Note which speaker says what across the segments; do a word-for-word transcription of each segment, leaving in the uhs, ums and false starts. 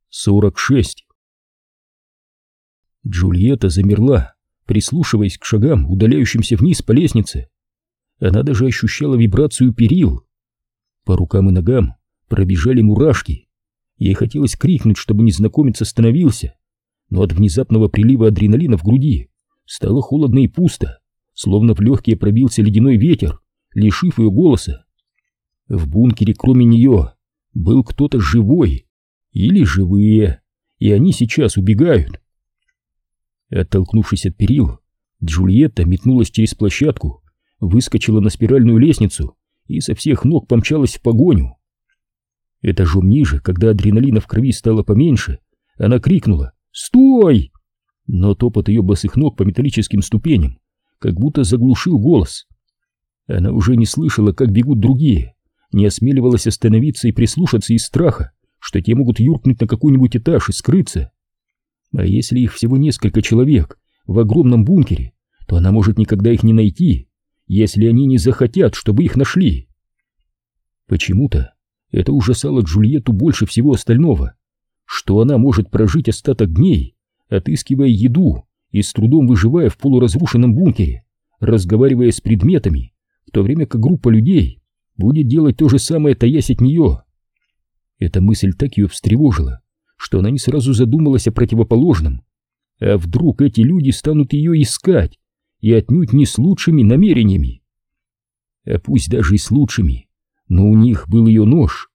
Speaker 1: сорок шесть. Джульетта замерла, прислушиваясь к шагам, удаляющимся вниз по лестнице. Она даже ощущала вибрацию перил. По рукам и ногам пробежали мурашки. Ей хотелось крикнуть, чтобы незнакомец остановился, но от внезапного прилива адреналина в груди стало холодно и пусто, словно в легкие пробился ледяной ветер, лишив ее голоса. В бункере кроме нее был кто-то живой или живые, и они сейчас убегают. Оттолкнувшись от перил, Джульетта метнулась через площадку, выскочила на спиральную лестницу и со всех ног помчалась в погоню. Этажом ниже, когда адреналина в крови стало поменьше, она крикнула «Стой!», но топот ее босых ног по металлическим ступеням как будто заглушил голос. Она уже не слышала, как бегут другие, не осмеливалась остановиться и прислушаться из страха, что те могут юркнуть на какой-нибудь этаж и скрыться. А если их всего несколько человек в огромном бункере, то она может никогда их не найти, если они не захотят, чтобы их нашли. Почему-то это ужасало Джульетту больше всего остального, что она может прожить остаток дней, отыскивая еду и с трудом выживая в полуразрушенном бункере, разговаривая с предметами, в то время как группа людей будет делать то же самое, таясь от нее. Эта мысль так ее встревожила, что она не сразу задумалась о противоположном. А вдруг эти люди станут ее искать, и отнюдь не с лучшими намерениями? А пусть даже и с лучшими, но у них был ее нож.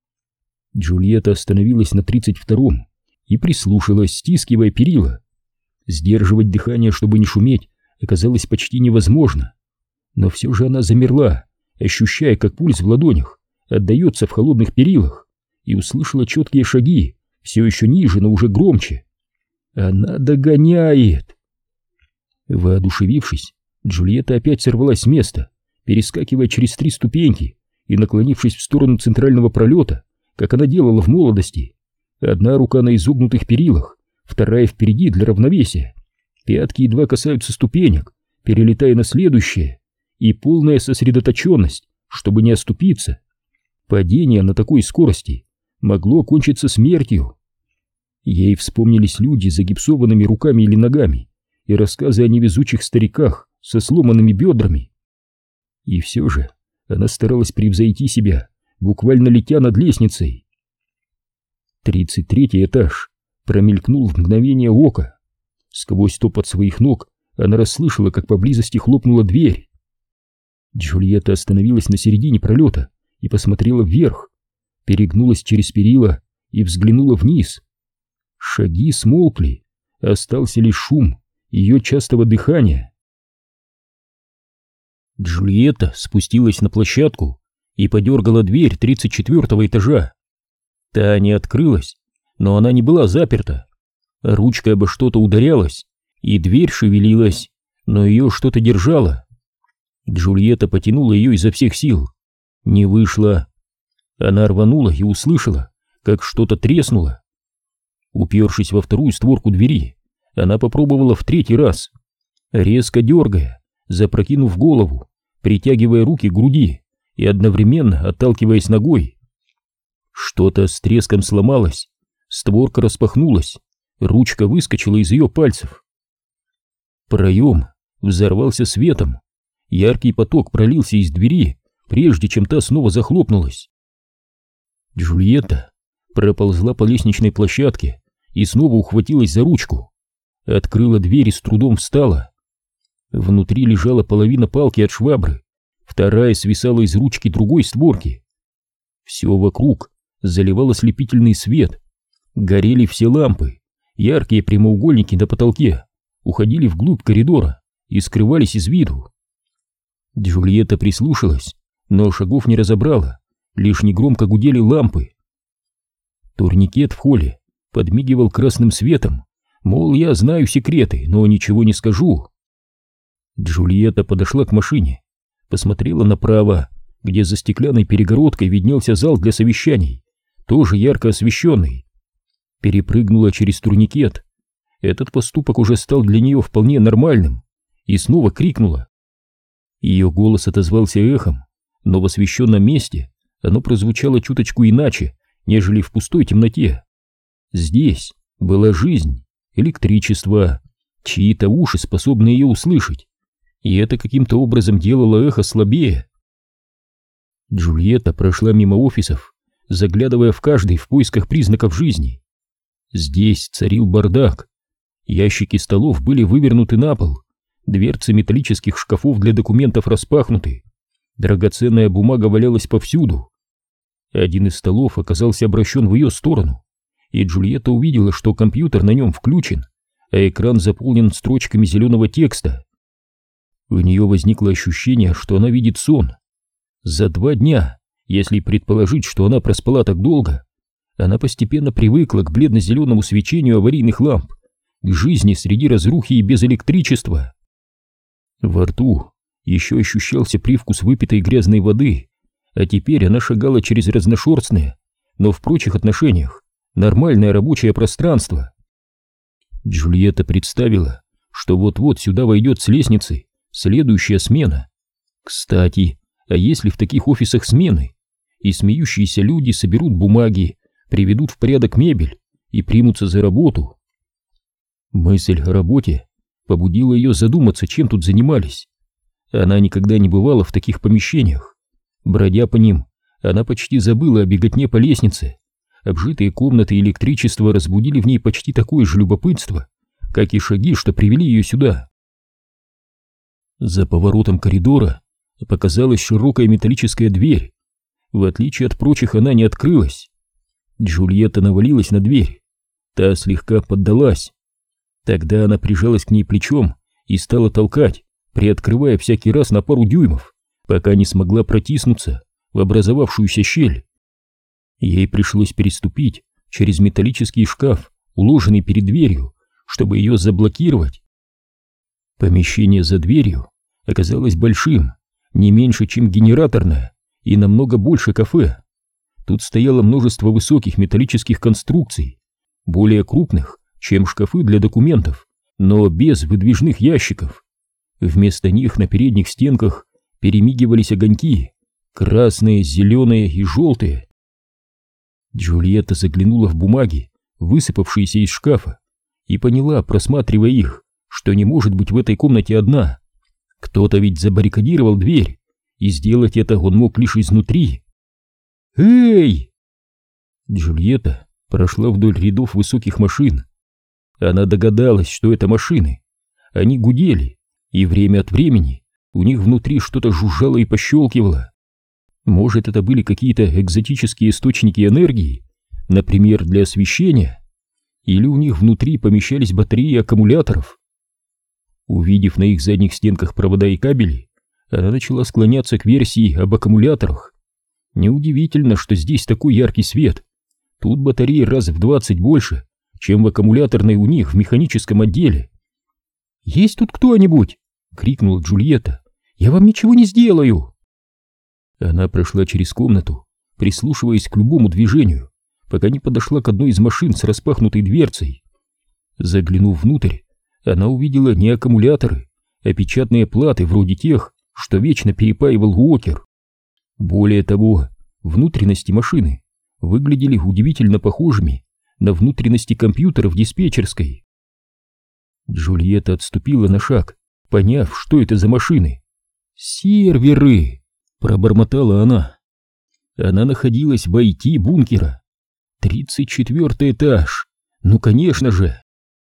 Speaker 1: Джульетта остановилась на тридцать втором и прислушалась, стискивая перила. Сдерживать дыхание, чтобы не шуметь, оказалось почти невозможно. Но все же она замерла, ощущая, как пульс в ладонях отдается в холодных перилах, и услышала четкие шаги, все еще ниже, но уже громче. Она догоняет! Воодушевившись, Джульетта опять сорвалась с места, перескакивая через три ступеньки и наклонившись в сторону центрального пролета, как она делала в молодости. Одна рука на изогнутых перилах, вторая впереди для равновесия. Пятки едва касаются ступенек, перелетая на следующее, и полная сосредоточенность, чтобы не оступиться. Падение на такой скорости могло кончиться смертью. Ей вспомнились люди с загипсованными руками или ногами и рассказы о невезучих стариках со сломанными бедрами. И все же она старалась превзойти себя, буквально летя над лестницей. Тридцать третий этаж промелькнул в мгновение ока. Сквозь топот своих ног она расслышала, как поблизости хлопнула дверь. Джульетта остановилась на середине пролета и посмотрела вверх, перегнулась через перила и взглянула вниз. Шаги смолкли, остался лишь шум ее частого дыхания. Джульетта спустилась на площадку и подергала дверь тридцать четвертого этажа. Та не открылась, но она не была заперта. Ручка обо что-то ударялась, и дверь шевелилась, но ее что-то держало. Джульетта потянула ее изо всех сил. Не вышло. Она рванула и услышала, как что-то треснуло. Упершись во вторую створку двери, она попробовала в третий раз, резко дергая, запрокинув голову, притягивая руки к груди и одновременно отталкиваясь ногой. Что-то с треском сломалось, створка распахнулась, ручка выскочила из ее пальцев. Проем взорвался светом, яркий поток пролился из двери, прежде чем та снова захлопнулась. Джульетта проползла по лестничной площадке и снова ухватилась за ручку, открыла дверь и с трудом встала. Внутри лежала половина палки от швабры, вторая свисала из ручки другой створки. Все вокруг заливал ослепительный свет, горели все лампы, яркие прямоугольники на потолке уходили вглубь коридора и скрывались из виду. Джульетта прислушалась, но шагов не разобрала, лишь негромко гудели лампы. Турникет в холле подмигивал красным светом, мол, я знаю секреты, но ничего не скажу. Джульетта подошла к машине, посмотрела направо, где за стеклянной перегородкой виднелся зал для совещаний, тоже ярко освещенный. Перепрыгнула через турникет. Этот поступок уже стал для нее вполне нормальным, и снова крикнула. Ее голос отозвался эхом, но в освещенном месте оно прозвучало чуточку иначе, нежели в пустой темноте. Здесь была жизнь, электричество, чьи-то уши способны ее услышать, и это каким-то образом делало эхо слабее. Джульетта прошла мимо офисов, заглядывая в каждый в поисках признаков жизни. Здесь царил бардак. Ящики столов были вывернуты на пол, дверцы металлических шкафов для документов распахнуты, драгоценная бумага валялась повсюду. Один из столов оказался обращен в ее сторону, и Джульетта увидела, что компьютер на нем включен, а экран заполнен строчками зеленого текста. У нее возникло ощущение, что она видит сон. За два дня, если предположить, что она проспала так долго, она постепенно привыкла к бледно-зеленому свечению аварийных ламп, к жизни среди разрухи и без электричества. Во рту еще ощущался привкус выпитой грязной воды, а теперь она шагала через разношерстное, но в прочих отношениях нормальное рабочее пространство. Джульетта представила, что вот-вот сюда войдет с лестницы следующая смена. Кстати, а если в таких офисах смены, и смеющиеся люди соберут бумаги, приведут в порядок мебель и примутся за работу? Мысль о работе побудила ее задуматься, чем тут занимались. Она никогда не бывала в таких помещениях. Бродя по ним, она почти забыла о беготне по лестнице. Обжитые комнаты и электричество разбудили в ней почти такое же любопытство, как и шаги, что привели ее сюда. За поворотом коридора показалась широкая металлическая дверь. В отличие от прочих, она не открылась. Джульетта навалилась на дверь. Та слегка поддалась. Тогда она прижалась к ней плечом и стала толкать, приоткрывая всякий раз на пару дюймов, пока не смогла протиснуться в образовавшуюся щель. Ей пришлось переступить через металлический шкаф, уложенный перед дверью, чтобы ее заблокировать. Помещение за дверью оказалось большим, не меньше, чем генераторное, и намного больше кафе. Тут стояло множество высоких металлических конструкций, более крупных, чем шкафы для документов, но без выдвижных ящиков. Вместо них на передних стенках перемигивались огоньки, красные, зеленые и желтые. Джульетта заглянула в бумаги, высыпавшиеся из шкафа, и поняла, просматривая их, что не может быть в этой комнате одна. Кто-то ведь забаррикадировал дверь, и сделать это он мог лишь изнутри. «Эй!» Джульетта прошла вдоль рядов высоких машин. Она догадалась, что это машины. Они гудели, и время от времени у них внутри что-то жужжало и пощелкивало. Может, это были какие-то экзотические источники энергии, например, для освещения, или у них внутри помещались батареи аккумуляторов. Увидев на их задних стенках провода и кабели, она начала склоняться к версии об аккумуляторах. Неудивительно, что здесь такой яркий свет. Тут батареи раз в двадцать больше, чем в аккумуляторной у них в механическом отделе. «Есть тут кто-нибудь?» — крикнула Джульетта. «Я вам ничего не сделаю!» Она прошла через комнату, прислушиваясь к любому движению, пока не подошла к одной из машин с распахнутой дверцей. Заглянув внутрь, она увидела не аккумуляторы, а печатные платы вроде тех, что вечно перепаивал Уокер. Более того, внутренности машины выглядели удивительно похожими на внутренности компьютера в диспетчерской. Джульетта отступила на шаг, поняв, что это за машины. «Серверы!» — пробормотала она. Она находилась в ай ти бункера. Тридцать четвертый этаж. Ну, конечно же.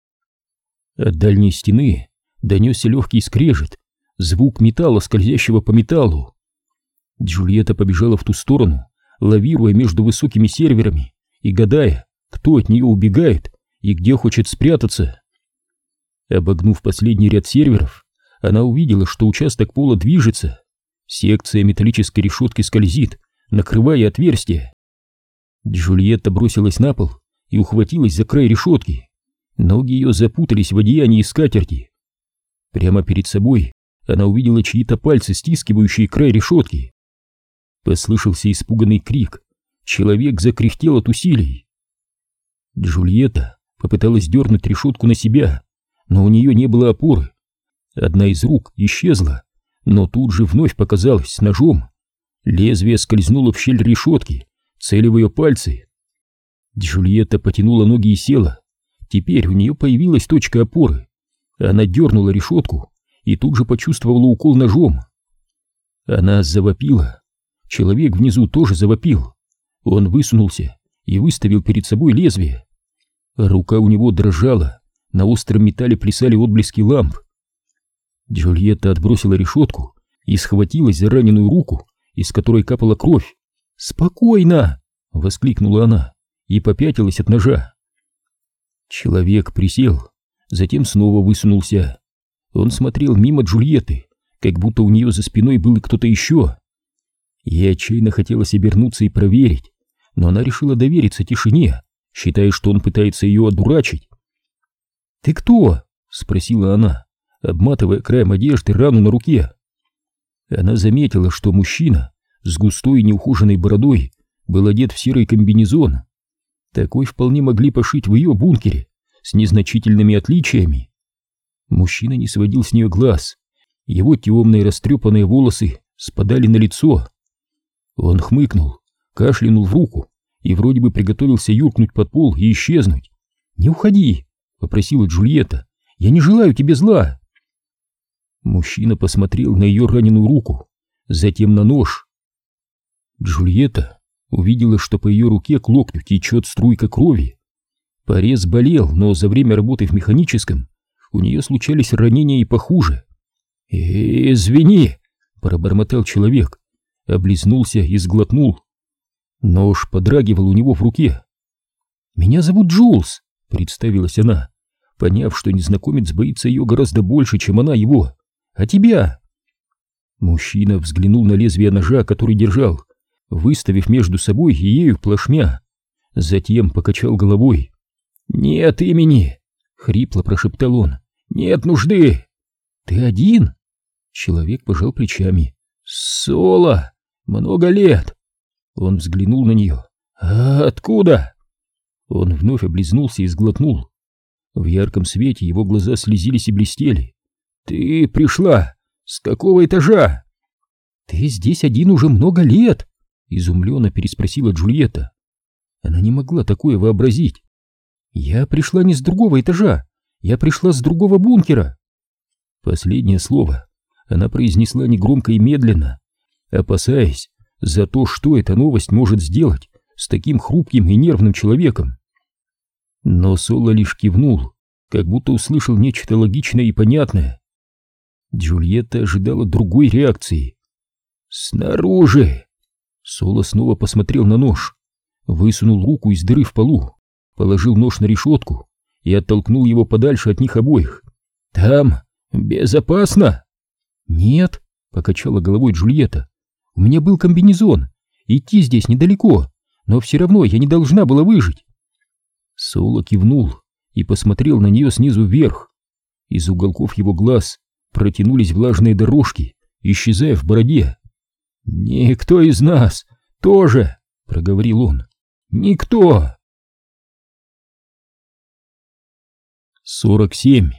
Speaker 1: От дальней стены донесся легкий скрежет, звук металла, скользящего по металлу. Джульетта побежала в ту сторону, лавируя между высокими серверами и гадая, кто от нее убегает и где хочет спрятаться. Обогнув последний ряд серверов, она увидела, что участок пола движется. Секция металлической решетки скользит, накрывая отверстие. Джульетта бросилась на пол и ухватилась за край решетки. Ноги ее запутались в одеянии скатерти. Прямо перед собой она увидела чьи-то пальцы, стискивающие край решетки. Послышался испуганный крик. Человек закряхтел от усилий. Джульетта попыталась дернуть решетку на себя, но у нее не было опоры. Одна из рук исчезла, но тут же вновь показалась с ножом. Лезвие скользнуло в щель решетки, целя в ее пальцы. Джульетта потянула ноги и села. Теперь у нее появилась точка опоры. Она дернула решетку и тут же почувствовала укол ножом. Она завопила. Человек внизу тоже завопил. Он высунулся и выставил перед собой лезвие. Рука у него дрожала, на остром металле плясали отблески ламп. Джульетта отбросила решетку и схватилась за раненую руку, из которой капала кровь. «Спокойно!» — воскликнула она и попятилась от ножа. Человек присел, затем снова высунулся. Он смотрел мимо Джульетты, как будто у нее за спиной был кто-то еще. Ей отчаянно хотелось обернуться и проверить, но она решила довериться тишине, считая, что он пытается ее одурачить. «Ты кто?» — спросила она, обматывая краем одежды рану на руке. Она заметила, что мужчина с густой и неухоженной бородой был одет в серый комбинезон. Такой вполне могли пошить в ее бункере, с незначительными отличиями. Мужчина не сводил с нее глаз, его темные растрепанные волосы спадали на лицо. Он хмыкнул, кашлянул в руку и вроде бы приготовился юркнуть под пол и исчезнуть. «Не уходи!» — попросила Джульетта. «Я не желаю тебе зла!» Мужчина посмотрел на ее раненую руку, затем на нож. Джульетта увидела, что по ее руке к локтю течет струйка крови. Порез болел, но за время работы в механическом у нее случались ранения и похуже. «Извини!» — пробормотал человек, облизнулся и сглотнул. Нож подрагивал у него в руке. «Меня зовут Джулс», — представилась она, поняв, что незнакомец боится ее гораздо больше, чем она его. «А тебя?» Мужчина взглянул на лезвие ножа, который держал, выставив между собой и ею плашмя. Затем покачал головой. «Нет имени!» — хрипло прошептал он. «Нет нужды!» «Ты один?» Человек пожал плечами. «Соло! Много лет!» Он взглянул на нее. «А откуда?» Он вновь облизнулся и сглотнул. В ярком свете его глаза слезились и блестели. «Ты пришла? С какого этажа?» «Ты здесь один уже много лет?» — изумленно переспросила Джульетта. Она не могла такое вообразить. «Я пришла не с другого этажа, я пришла с другого бункера». Последнее слово она произнесла негромко и медленно, опасаясь за то, что эта новость может сделать с таким хрупким и нервным человеком. Но Соло лишь кивнул, как будто услышал нечто логичное и понятное. Джульетта ожидала другой реакции. «Снаружи!» Соло снова посмотрел на нож, высунул руку из дыры в полу, положил нож на решетку и оттолкнул его подальше от них обоих. «Там безопасно?» «Нет», — покачала головой Джульетта. «У меня был комбинезон, идти здесь недалеко, но все равно я не должна была выжить». Соло кивнул и посмотрел на нее снизу вверх. Из уголков его глаз протянулись влажные дорожки, исчезая в бороде. «Никто из нас тоже», — проговорил он. «Никто». сорок семь.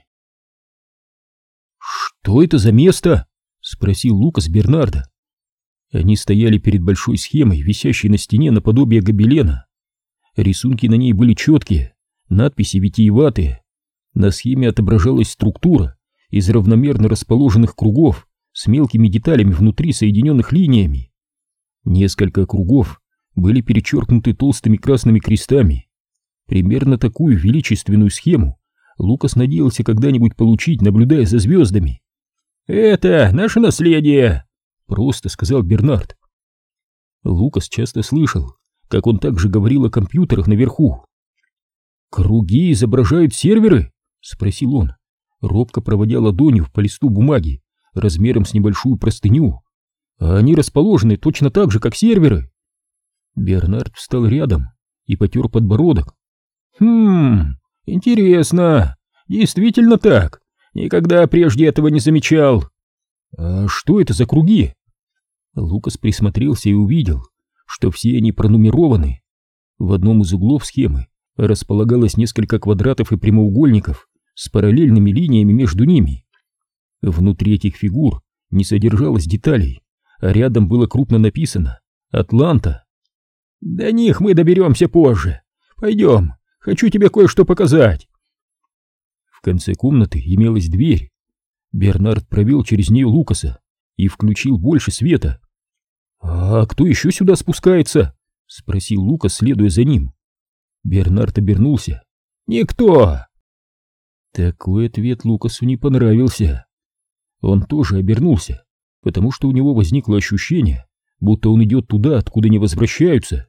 Speaker 1: «Что это за место?» — спросил Лукас Бернарда. Они стояли перед большой схемой, висящей на стене наподобие гобелена. Рисунки на ней были четкие, надписи витиеватые. На схеме отображалась структура из равномерно расположенных кругов с мелкими деталями внутри, соединенных линиями. Несколько кругов были перечеркнуты толстыми красными крестами. Примерно такую величественную схему Лукас надеялся когда-нибудь получить, наблюдая за звездами. «Это наше наследие», — просто сказал Бернард. Лукас часто слышал, как он также говорил о компьютерах наверху. «Круги изображают серверы?» — спросил он, робко проводя ладонью по листу бумаги размером с небольшую простыню. «А они расположены точно так же, как серверы?» Бернард встал рядом и потер подбородок. «Хм, интересно, действительно так. Никогда прежде этого не замечал». «А что это за круги?» Лукас присмотрелся и увидел, что все они пронумерованы. В одном из углов схемы располагалось несколько квадратов и прямоугольников с параллельными линиями между ними. Внутри этих фигур не содержалось деталей, а рядом было крупно написано «Атланта». «До них мы доберемся позже. Пойдем, хочу тебе кое-что показать. В конце комнаты имелась дверь. Бернард провел через нее Лукаса и включил больше света. «А кто еще сюда спускается?» — спросил Лукас, следуя за ним. Бернард обернулся. «Никто!» Такой ответ Лукасу не понравился. Он тоже обернулся, потому что у него возникло ощущение, будто он идет туда, откуда не возвращаются.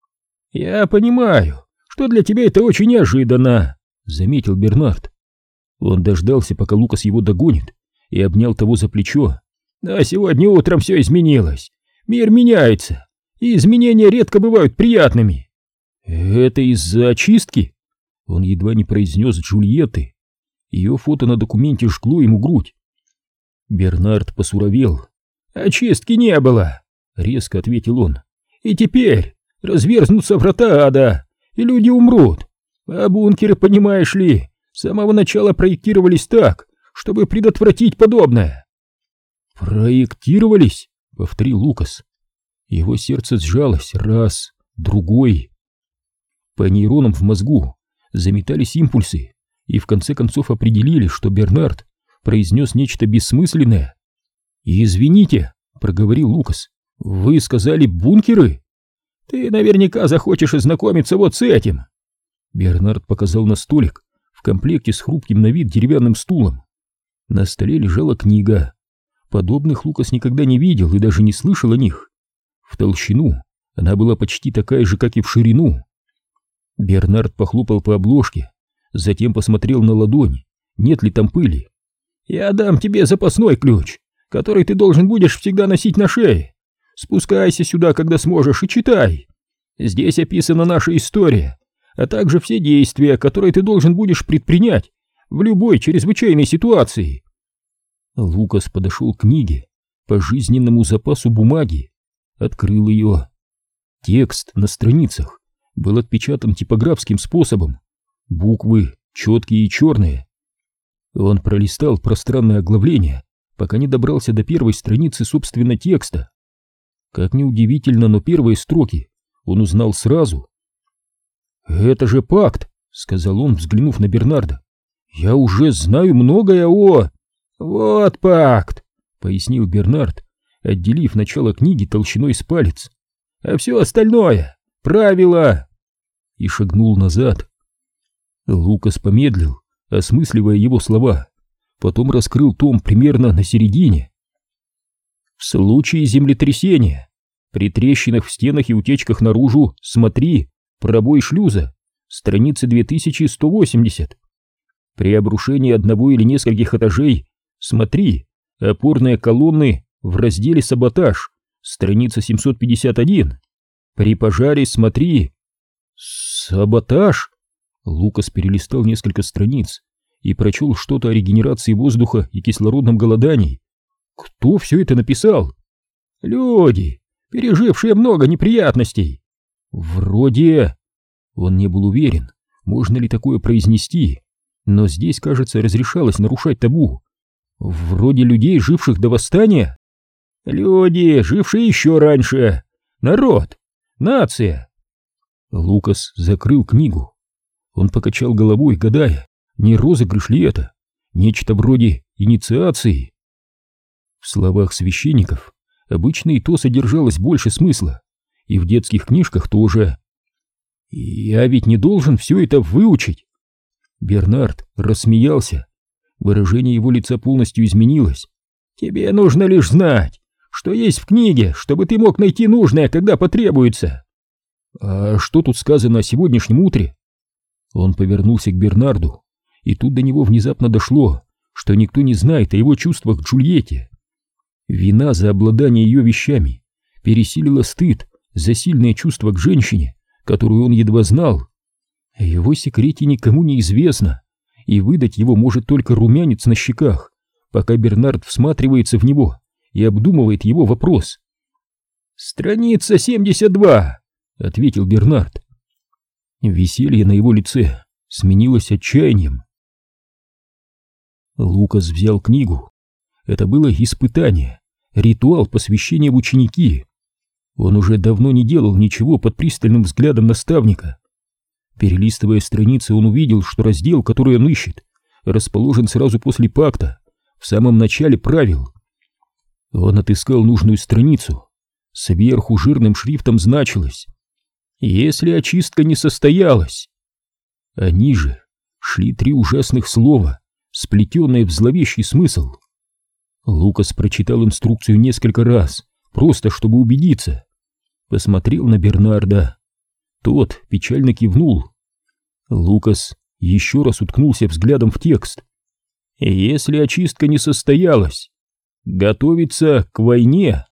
Speaker 1: «Я понимаю, что для тебя это очень неожиданно», — заметил Бернард. Он дождался, пока Лукас его догонит, и обнял того за плечо. «А сегодня утром все изменилось. Мир меняется, и изменения редко бывают приятными». «Это из-за очистки?» Он едва не произнес Джульетты. Ее фото на документе жгло ему грудь. Бернард посуровел. «Очистки не было», — резко ответил он. «И теперь разверзнутся врата ада, и люди умрут. А бункеры, понимаешь ли, с самого начала проектировались так, чтобы предотвратить подобное». «Проектировались?» — повторил Лукас. Его сердце сжалось раз, другой. По нейронам в мозгу заметались импульсы, и в конце концов определили, что Бернард произнес нечто бессмысленное. «Извините», — проговорил Лукас, — «вы сказали бункеры?» «Ты наверняка захочешь ознакомиться вот с этим». Бернард показал на столик в комплекте с хрупким на вид деревянным стулом. На столе лежала книга. Подобных Лукас никогда не видел и даже не слышал о них. В толщину она была почти такая же, как и в ширину. Бернард похлопал по обложке, затем посмотрел на ладонь, нет ли там пыли. «Я дам тебе запасной ключ, который ты должен будешь всегда носить на шее. Спускайся сюда, когда сможешь, и читай. Здесь описана наша история, а также все действия, которые ты должен будешь предпринять в любой чрезвычайной ситуации». Лукас подошел к книге по жизненному запасу бумаги, открыл ее. Текст на страницах был отпечатан типографским способом, буквы четкие и черные. Он пролистал пространное оглавление, пока не добрался до первой страницы собственно текста. Как ни удивительно, но первые строки он узнал сразу. «Это же пакт», — сказал он, взглянув на Бернарда. «Я уже знаю многое о...» «Вот пакт», — пояснил Бернард, отделив начало книги толщиной с палец. «А все остальное — правила». И шагнул назад. Лукас помедлил, осмысливая его слова, потом раскрыл том примерно на середине. «В случае землетрясения, при трещинах в стенах и утечках наружу, смотри, пробой шлюза, страница две тысячи сто восемьдесят. При обрушении одного или нескольких этажей, смотри, опорные колонны в разделе «Саботаж», страница семьсот пятьдесят один. При пожаре, смотри...» «Саботаж?» Лукас перелистал несколько страниц и прочел что-то о регенерации воздуха и кислородном голодании. Кто все это написал? «Люди, пережившие много неприятностей». «Вроде...» Он не был уверен, можно ли такое произнести, но здесь, кажется, разрешалось нарушать табу. «Вроде людей, живших до восстания?» «Люди, жившие еще раньше. Народ. Нация». Лукас закрыл книгу. Он покачал головой, гадая, не розыгрыш ли это, нечто вроде инициации. В словах священников обычно и то содержалось больше смысла, и в детских книжках тоже. «Я ведь не должен все это выучить». Бернард рассмеялся. Выражение его лица полностью изменилось. «Тебе нужно лишь знать, что есть в книге, чтобы ты мог найти нужное, когда потребуется». «А что тут сказано о сегодняшнем утре?» Он повернулся к Бернарду, и тут до него внезапно дошло, что никто не знает о его чувствах к Джульетте. Вина за обладание ее вещами пересилила стыд за сильное чувство к женщине, которую он едва знал. О его секрете никому не известно, и выдать его может только румянец на щеках, пока Бернард всматривается в него и обдумывает его вопрос. «Страница семьдесят два», — ответил Бернард. Веселье на его лице сменилось отчаянием. Лукас взял книгу. Это было испытание, ритуал посвящения в ученики. Он уже давно не делал ничего под пристальным взглядом наставника. Перелистывая страницы, он увидел, что раздел, который он ищет, расположен сразу после пакта, в самом начале правил. Он отыскал нужную страницу. Сверху жирным шрифтом значилось: «Если очистка не состоялась». А ниже шли три ужасных слова, сплетенные в зловещий смысл. Лукас прочитал инструкцию несколько раз, просто чтобы убедиться. Посмотрел на Бернарда. Тот печально кивнул. Лукас еще раз уткнулся взглядом в текст. «Если очистка не состоялась, готовиться к войне».